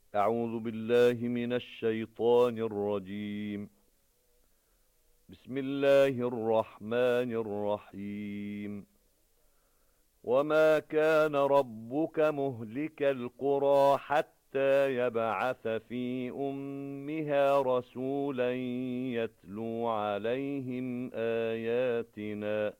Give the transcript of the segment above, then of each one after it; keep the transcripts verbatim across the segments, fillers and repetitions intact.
أعوذ بالله من الشيطان الرجيم. بسم الله الرحمن الرحيم. وما كان ربك مهلك القرى حتى يبعث في أمها رسولا يتلو عليهم آياتنا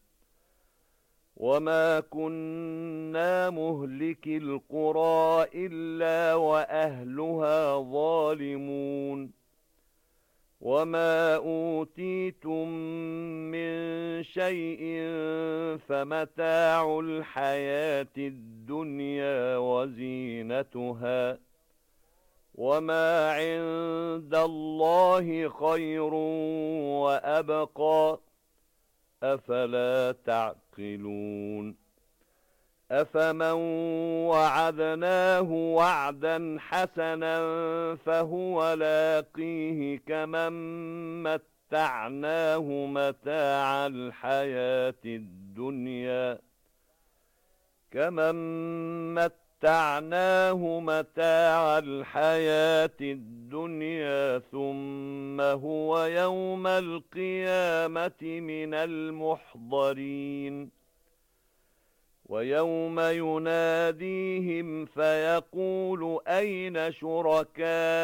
وما كنا مهلك القرى إلا وأهلها ظالمون. وما أوتيتم من شيء فمتاع الحياة الدنيا وزينتها وما عند الله خير وأبقى أفلا تعقلون. أفمن وعدناه وعدا حسنا فهو لاقيه كمن متعناه متاع الحياة الدنيا كمن متعناه متاع الحياة الدنيا ثم هو يوم القيامة من المحضرين. ويوم يناديهم فيقول أين شركائي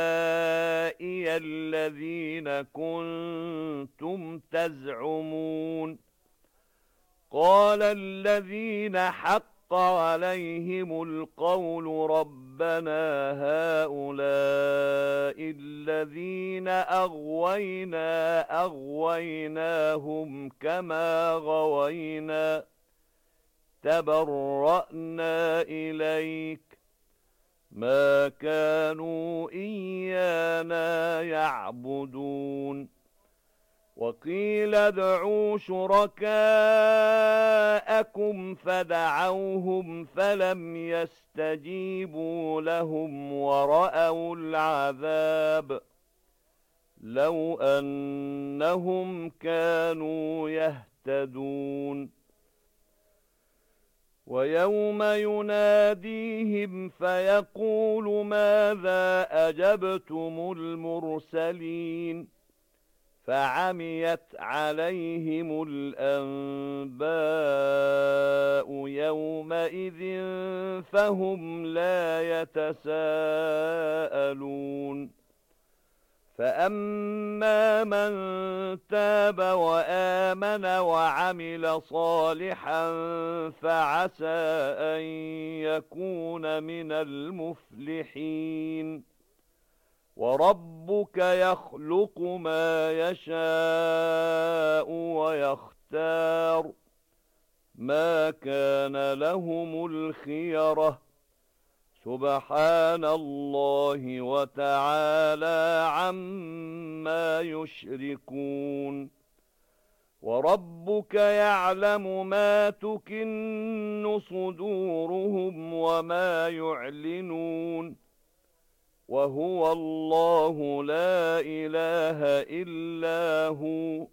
الذين كنتم تزعمون قال الذين حق عليهم القول ربنا هؤلاء الذين أغوينا أغويناهم كما غوينا تبرأنا إليك ما كانوا إيانا يعبدون. وقيل ادعوا شركاءكم فدعوهم فلم يستجيبوا لهم ورأوا العذاب لو أنهم كانوا يهتدون. ويوم يناديهم فيقول ماذا أجبتم المرسلين فعميت عليهم الأنباء يومئذ فهم لا يتساءلون. فأما من تاب وآمن وعمل صالحا فعسى أن يكون من المفلحين. وربك يخلق ما يشاء ويختار ما كان لهم الخيرة سبحان الله وتعالى عما يشركون. وربك يعلم ما تكن صدورهم وما يعلنون وهو الله لا إله إلا هو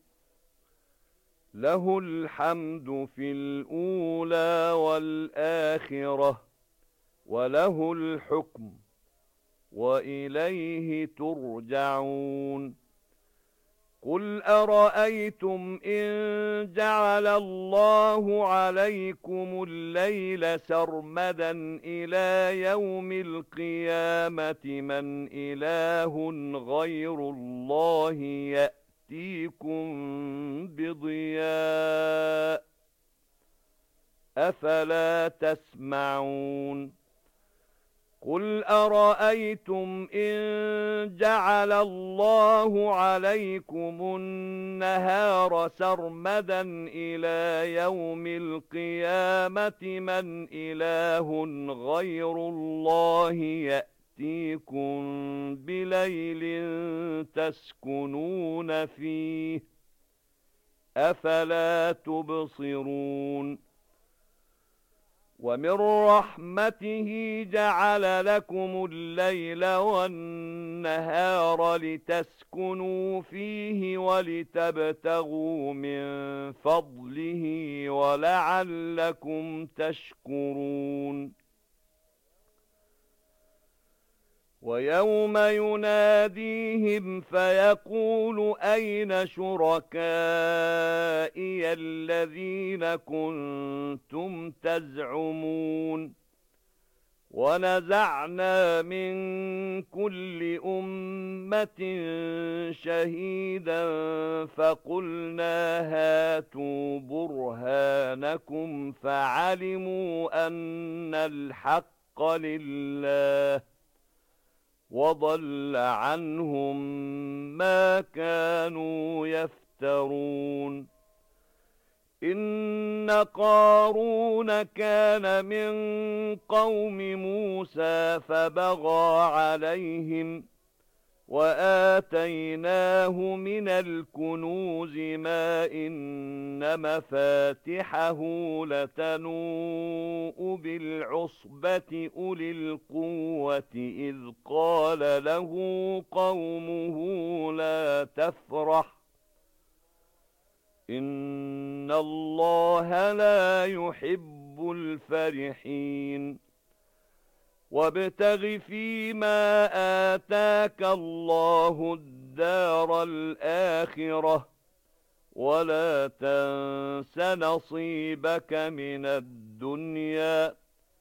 له الحمد في الأولى والآخرة وله الحكم وإليه ترجعون. قل أرأيتم إن جعل الله عليكم الليل سرمدا إلى يوم القيامة من إله غير الله يأتيكم بضياء أفلا تسمعون. قل أرأيتم إن جعل الله عليكم النهار سرمدا إلى يوم القيامة من إله غير الله يأتيكم بليل تسكنون فيه أفلا تبصرون. ومن رحمته جعل لكم الليل والنهار لتسكنوا فيه ولتبتغوا من فضله ولعلكم تشكرون. ويوم يناديهم فيقول أين شركائي الذين كنتم تزعمون ونزعنا من كل أمة شهيدا فقلنا هاتوا برهانكم فعلموا أن الحق لله وضل عنهم ما كانوا يفترون إن قارون كان من قوم موسى فبغى عليهم وآتيناه من الكنوز ما إن مفاتحه لتنوء بالعصبة أولي القوة إذ قال له قومه لا تفرح إن الله لا يحب الفرحين وابتغ فيما آتاك الله الدار الآخرة ولا تنس نصيبك من الدنيا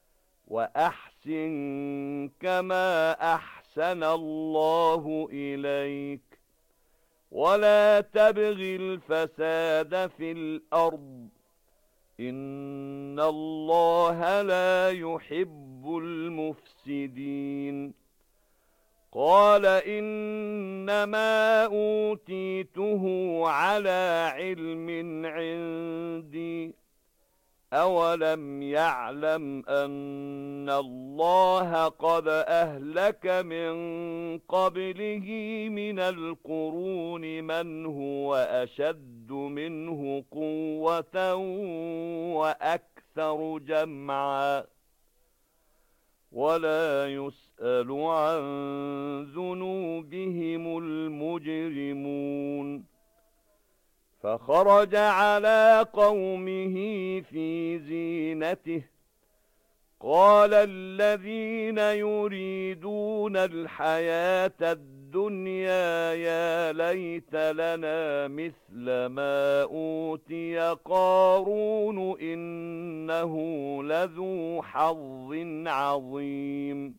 وأحسن كما أحسن الله إليك ولا تبغ الفساد في الأرض إن الله لا يحب المفسدين قال إنما أوتيته على علم عندي أولم يعلم أن الله قد أهلك من قبله من القرون من هو أشد منه قوة وأكثر جمعا ولا يسأل عن ذنوبهم المجرمون فخرج على قومه في زينته قال الذين يريدون الحياة الدنيا يا ليت لنا مثل ما أوتي قارون إنه لذو حظ عظيم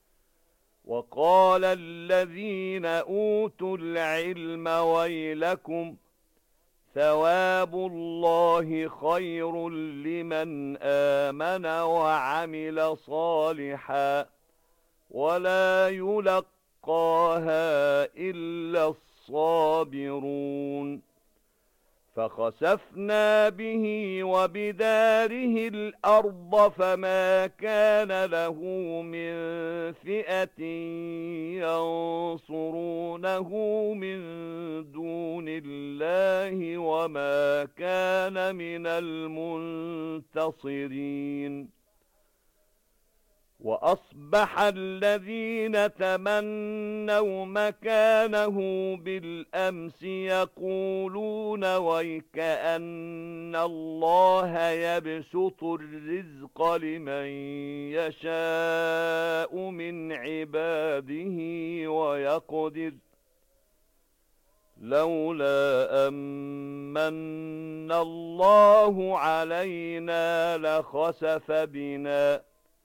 وقال الذين أوتوا العلم ويلكم ثواب الله خير لمن آمن وعمل صالحا ولا يلقاها إلا الصابرون فخسفنا به وبداره الأرض فما كان له من فئة ينصرونه من دون الله وما كان من المنتصرين وأصبح الذين تمنوا مكانه بالأمس يقولون ويكأن الله يبسط الرزق لمن يشاء من عباده ويقدر لولا أمن الله علينا لخسف بنا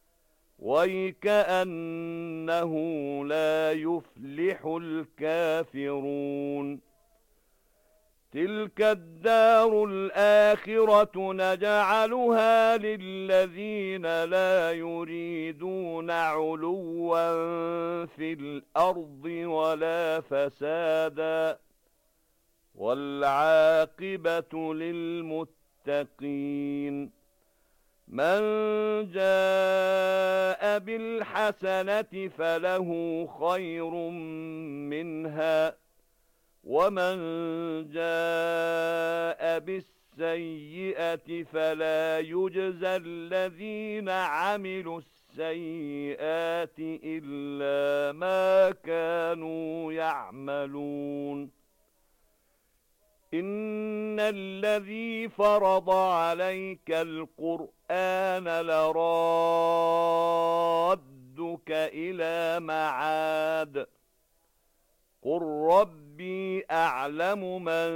ويكأنه لا يفلح الكافرون تلك الدار الآخرة نجعلها للذين لا يريدون علوا في الأرض ولا فسادا والعاقبة للمتقين من جاء بالحسنة فله خير منها ومن جاء بالسيئة فلا يجزى الذين عملوا السيئات إلا ما كانوا يعملون إن الذي فرض عليك القرآن لرادك يرسلك إلى معاد قل ربي أعلم من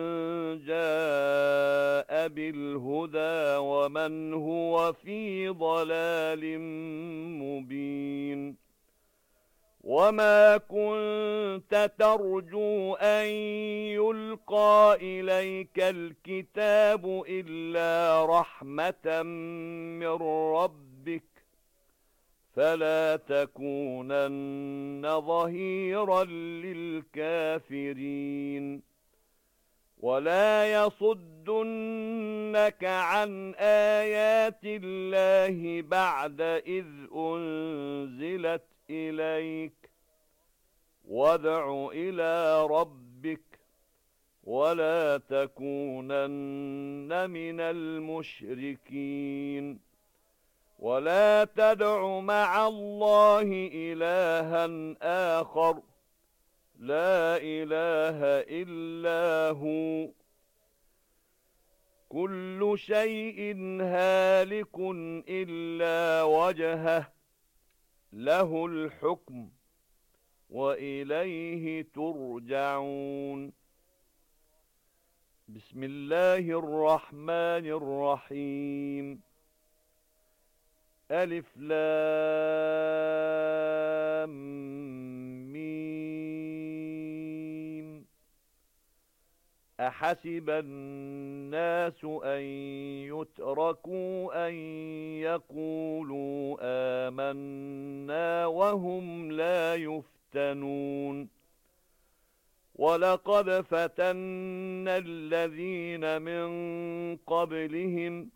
جاء بالهدى ومن هو في ضلال مبين وما كنت ترجو أن يلقى إليك الكتاب إلا رحمة من ربك فلا تكونن ظهيرا للكافرين ولا يصدنك عن آيات الله بعد إذ أنزلت إليك وادع إلى ربك ولا تكونن من المشركين ولا تدع مع الله إلها آخر لا إله إلا هو كل شيء هالك إلا وجهه له الحكم وإليه ترجعون بسم الله الرحمن الرحيم ألف لام ميم أحسب الناس أن يتركوا أن يقولوا آمنا وهم لا يفتنون ولقد فتنا الذين من قبلهم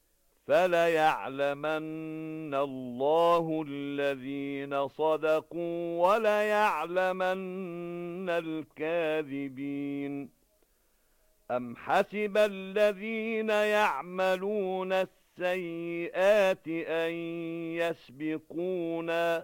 فليعلمن الله الذين صدقوا وليعلمن الكاذبين أم حسب الذين يعملون السيئات أن يسبقونا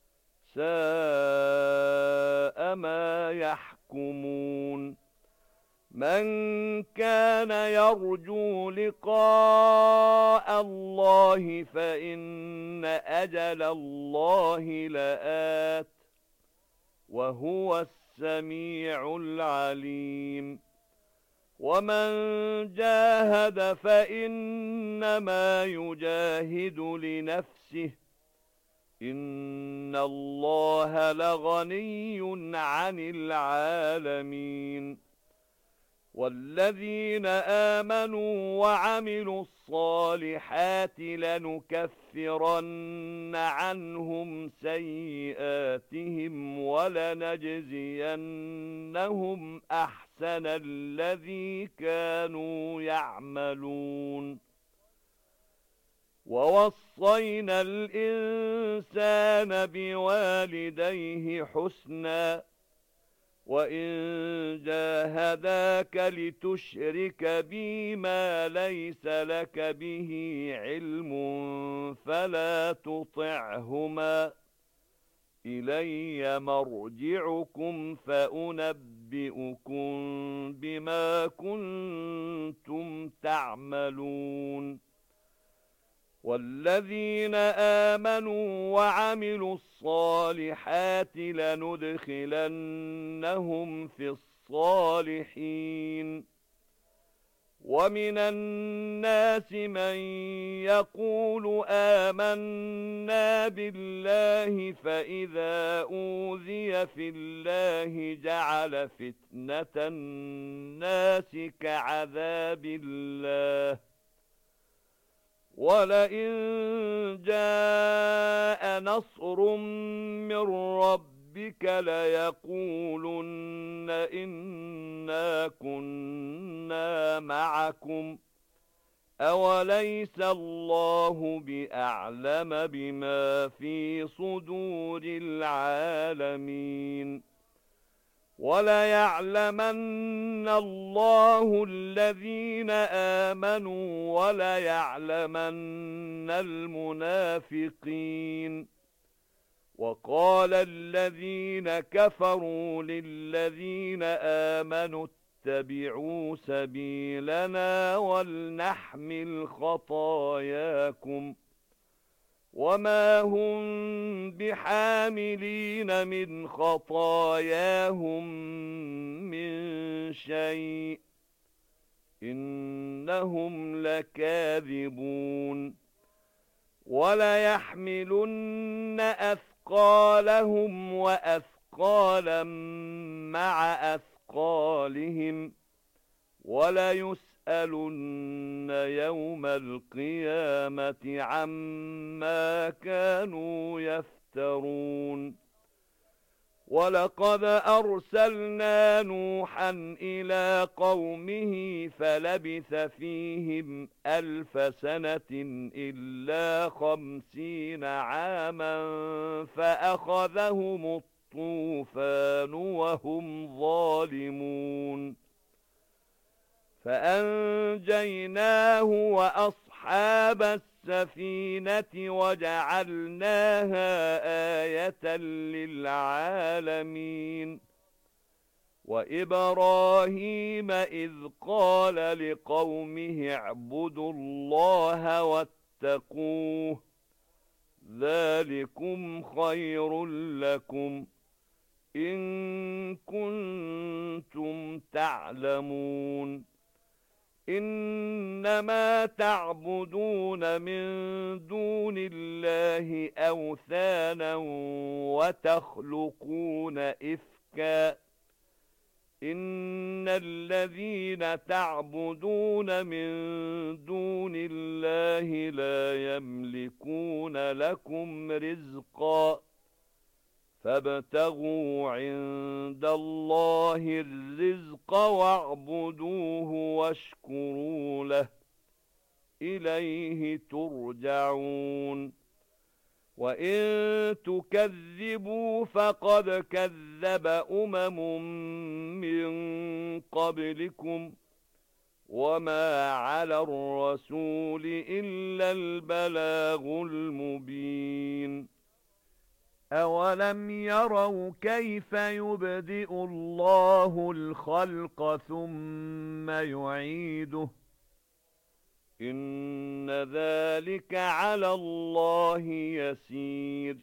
ساء ما يحكمون من كان يرجو لقاء الله فإن أجل الله لآت وهو السميع العليم ومن جاهد فإنما يجاهد لنفسه إن الله لغني عن العالمين والذين آمنوا وعملوا الصالحات لنكفرن عنهم سيئاتهم ولنجزينهم أحسن الذي كانوا يعملون ووصينا الإنسان بوالديه حسناً وإن جاهداك لتشرك بي ما ليس لك به علم فلا تطعهما إلي مرجعكم فأنبئكم بما كنتم تعملون والذين آمنوا وعملوا الصالحات لندخلنهم في الصالحين ومن الناس من يقول آمنا بالله فإذا أوذي في الله جعل فتنة الناس كعذاب الله ولئن جاء نصر من ربك ليقولن إنا كنا معكم أوليس الله بأعلم بما في صدور العالمين وليعلمن الله الذين آمنوا وليعلمن المنافقين وقال الذين كفروا للذين آمنوا اتبعوا سبيلنا ولنحمل خطاياكم وما هم بحاملين من خطاياهم من شيء إنهم لكاذبون وليحملن أثقالهم وأثقالا مع أثقالهم وليسألن يوم القيامة عما كانوا يفترون ولقد أرسلنا نوحا إلى قومه فلبث فيهم ألف سنة إلا خمسين عاما فأخذهم الطوفان وهم ظالمون فأنجيناه وأصحاب السفينة وجعلناها آية للعالمين وإبراهيم إذ قال لقومه اعبدوا الله واتقوه ذلكم خير لكم إن كنتم تعلمون إنما تعبدون من دون الله أوثانا وتخلقون إفكا إن الذين تعبدون من دون الله لا يملكون لكم رزقا فابتغوا عند الله الرزق واعبدوه واشكروا له إليه ترجعون وإن تكذبوا فقد كذب أمم من قبلكم وما على الرسول إلا البلاغ المبين أولم يروا كيف يبدئ الله الخلق ثم يعيده إن ذلك على الله يسير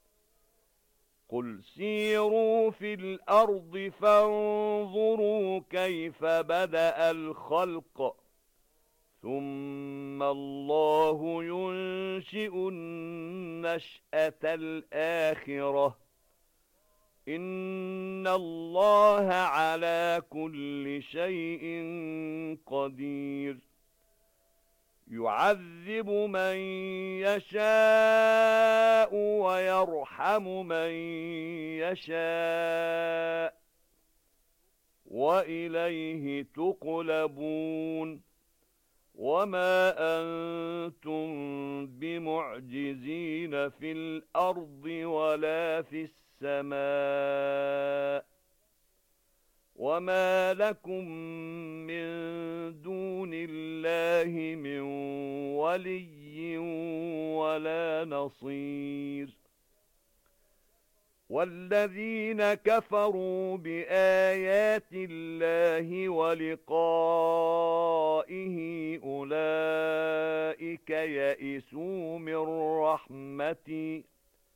قل سيروا في الأرض فانظروا كيف بدأ الخلق ثم الله ينشئ النشأة الآخرة إن الله على كل شيء قدير يعذب من يشاء ويرحم من يشاء وإليه تقلبون وما أنتم بمعجزين في الأرض ولا في السماء وما لكم من دون الله من ولي ولا نصير والذين كفروا بآيات الله ولقائه أولئك يئسوا من رحمتي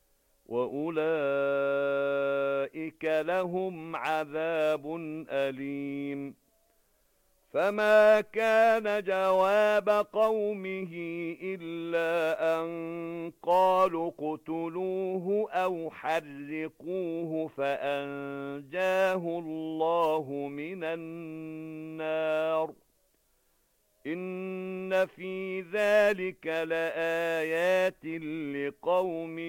وأولئك لهم عذاب أليم فما كان جواب قومه إلا أن قالوا اقتلوه أو حرقوه فأنجاه الله من النار إن في ذلك لآيات لقوم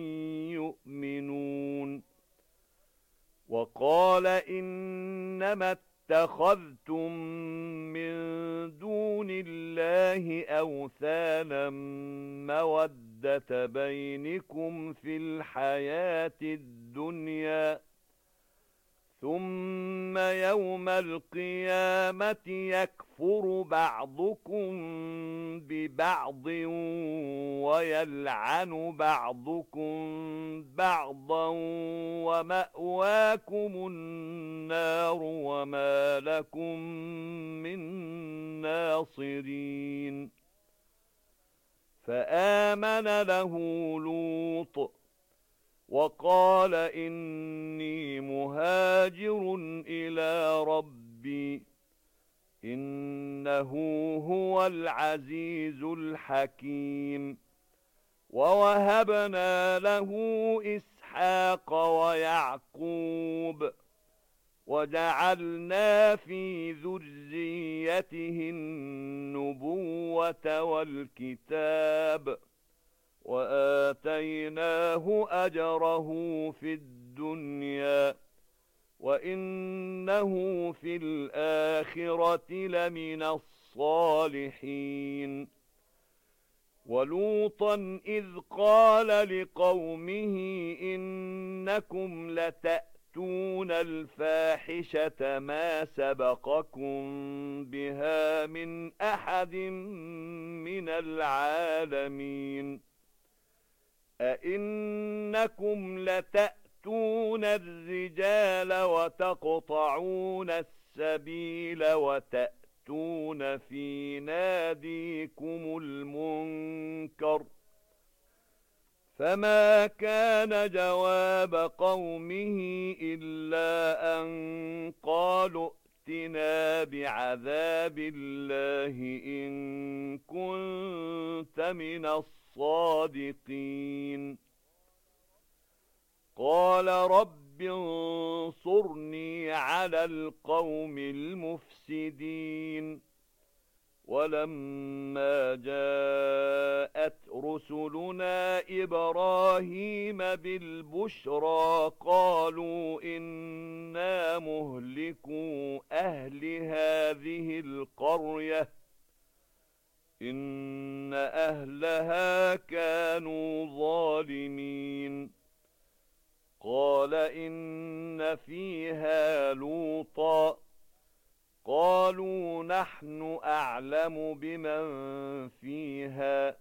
يؤمنون وقال إنما اتخذتم من دون الله أوثانا مودة بينكم في الحياة الدنيا ثم يوم القيامة يكفر بعضكم ببعض ويلعن بعضكم بعضا ومأواكم النار وما لكم من ناصرين فآمن له لوط وقال إني مهاجر إلى ربي إنه هو العزيز الحكيم. ووهبنا له إسحاق ويعقوب وجعلنا في ذريته النبوة والكتاب وآتيناه أجره في الدنيا وإنه في الآخرة لمن الصالحين. ولوطا إذ قال لقومه إنكم لتأتون الفاحشة ما سبقكم بها من أحد من العالمين أئنكم لتأتون الرجال وتقطعون السبيل وتأتون في ناديكم المنكر. فما كان جواب قومه إلا أن قالوا ائتنا بعذاب الله إن كنت من الصادقين. قال رب انصرني على القوم المفسدين. ولما جاءت رسلنا إبراهيم بالبشرى قالوا إنا مهلكو أهل هذه القرية إن أهلها كانوا ظالمين. قال إن فيها لوطا قالوا نحن أعلم بمن فيها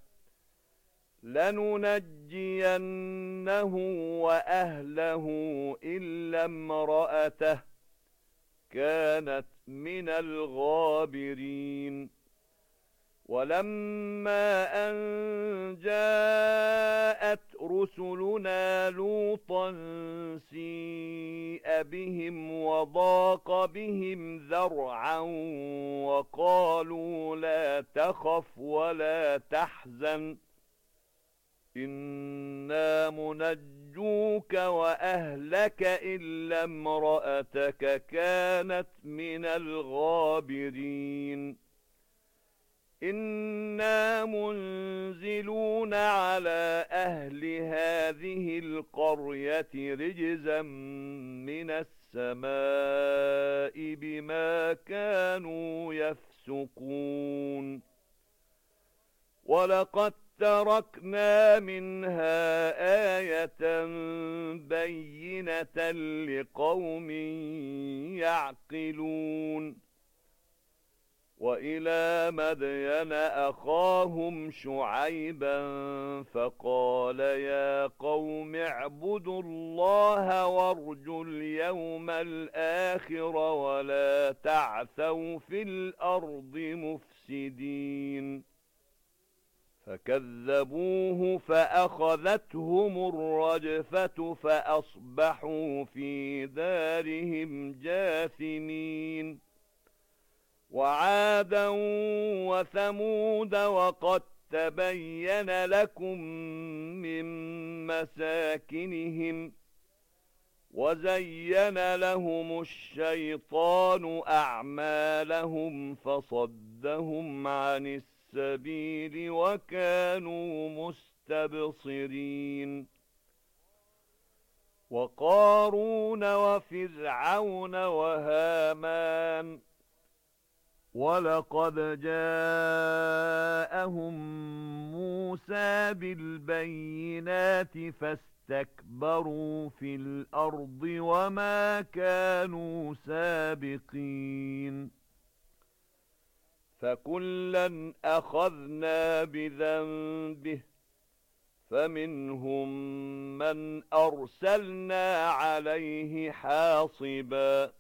لننجينه وأهله إلا امرأته كانت من الغابرين. ولما أن جاءت رسلنا لوطا سيء بهم وضاق بهم ذرعا وقالوا لا تخف ولا تحزن إنا منجوك وأهلك إلا امرأتك كانت من الغابرين. إنا منزلون على أهل هذه القرية رجزا من السماء بما كانوا يفسقون. ولقد تركنا منها آية بينة لقوم يعقلون. وإلى مدين أخاهم شعيبا فقال يا قوم اعبدوا الله وارجوا اليوم الآخر ولا تعثوا في الأرض مفسدين. فكذبوه فأخذتهم الرجفة فأصبحوا في دارهم جاثمين. وعادا وثمود وقد تبين لكم من مساكنهم وزين لهم الشيطان أعمالهم فصدهم عن السبيل وكانوا مستبصرين. وقارون وفرعون وهامان ولقد جاءهم موسى بالبينات فاستكبروا في الأرض وما كانوا سابقين. فكلا أخذنا بذنبه فمنهم من أرسلنا عليه حاصبا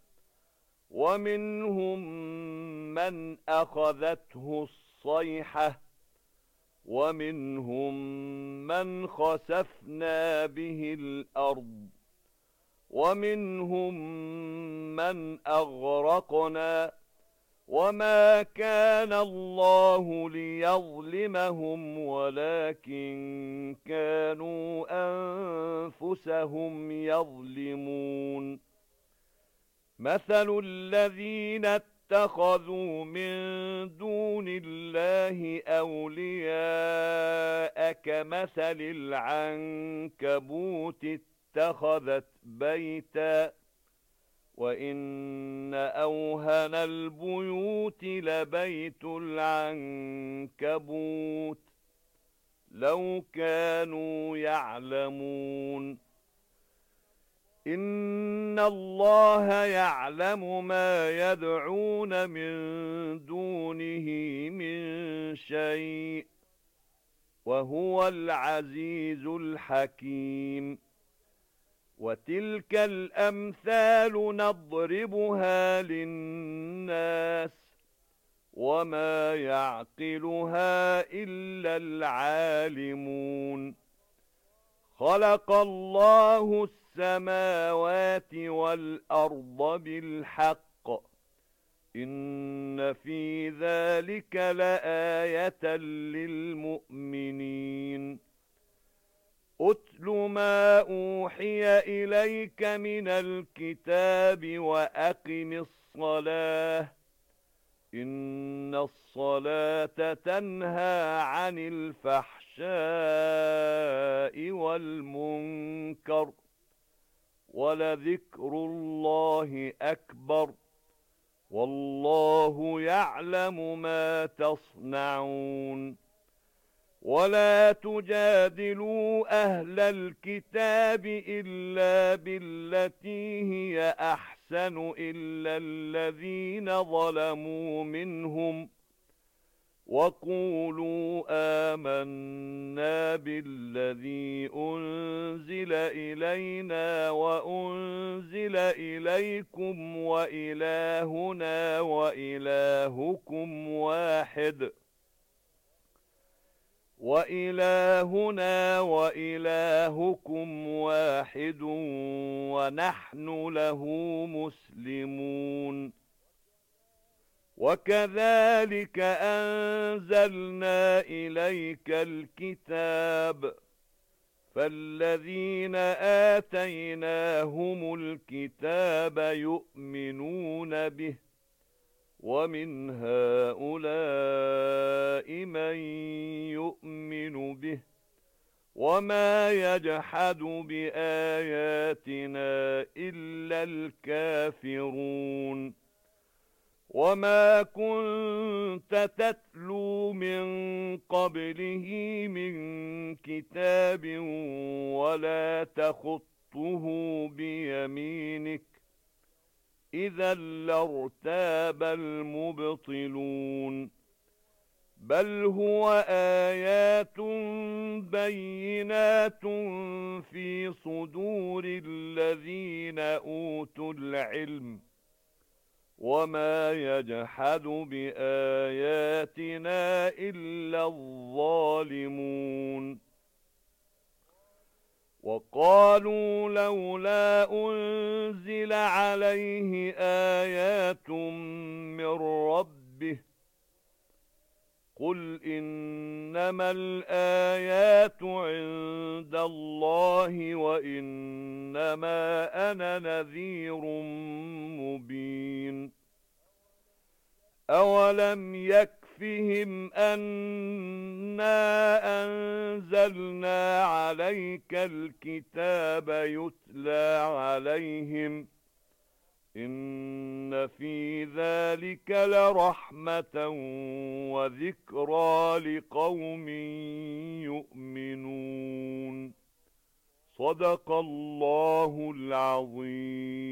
ومنهم من أخذته الصيحة ومنهم من خسفنا به الأرض ومنهم من أغرقنا وما كان الله ليظلمهم ولكن كانوا أنفسهم يظلمون مثل الذين اتخذوا من دون الله أولياء كمثل العنكبوت اتخذت بيتا وإن أوهن البيوت لبيت العنكبوت لو كانوا يعلمون إن الله يعلم ما يدعون من دونه من شيء وهو العزيز الحكيم وتلك الأمثال نضربها للناس وما يعقلها إلا العالمون خلق الله السماوات والأرض بالحق إن في ذلك لآية للمؤمنين أتل ما أوحي إليك من الكتاب وأقم الصلاة إن الصلاة تنهى عن الفحشاء والمنكر ولذكر الله أكبر والله يعلم ما تصنعون ولا تجادلوا أهل الكتاب إلا بالتي هي أحسن إلا الذين ظلموا منهم وقولوا آمنا بالذي أنزل إلينا وأنزل إليكم وإلهنا وإلهكم واحد وإلهنا وإلهكم واحد ونحن له مسلمون وكذلك أنزلنا إليك الكتاب فالذين آتيناهم الكتاب يؤمنون به ومن هؤلاء من يؤمن به وما يجحد بآياتنا إلا الكافرون وما كنت تتلو من قبله من كتاب ولا تخطه بيمينك إذا لارتاب المبطلون بل هو آيات بينات في صدور الذين أوتوا العلم وما يجحد بآياتنا إلا الظالمون وقالوا لولا أنزل عليه آيات من ربه قل إنما الآيات عند الله وإنما أنا نذير مبين أولم يكفهم أنا أنزلنا عليك الكتاب يتلى عليهم إن في ذلك لرحمة وذكرى لقوم يؤمنون صدق الله العظيم.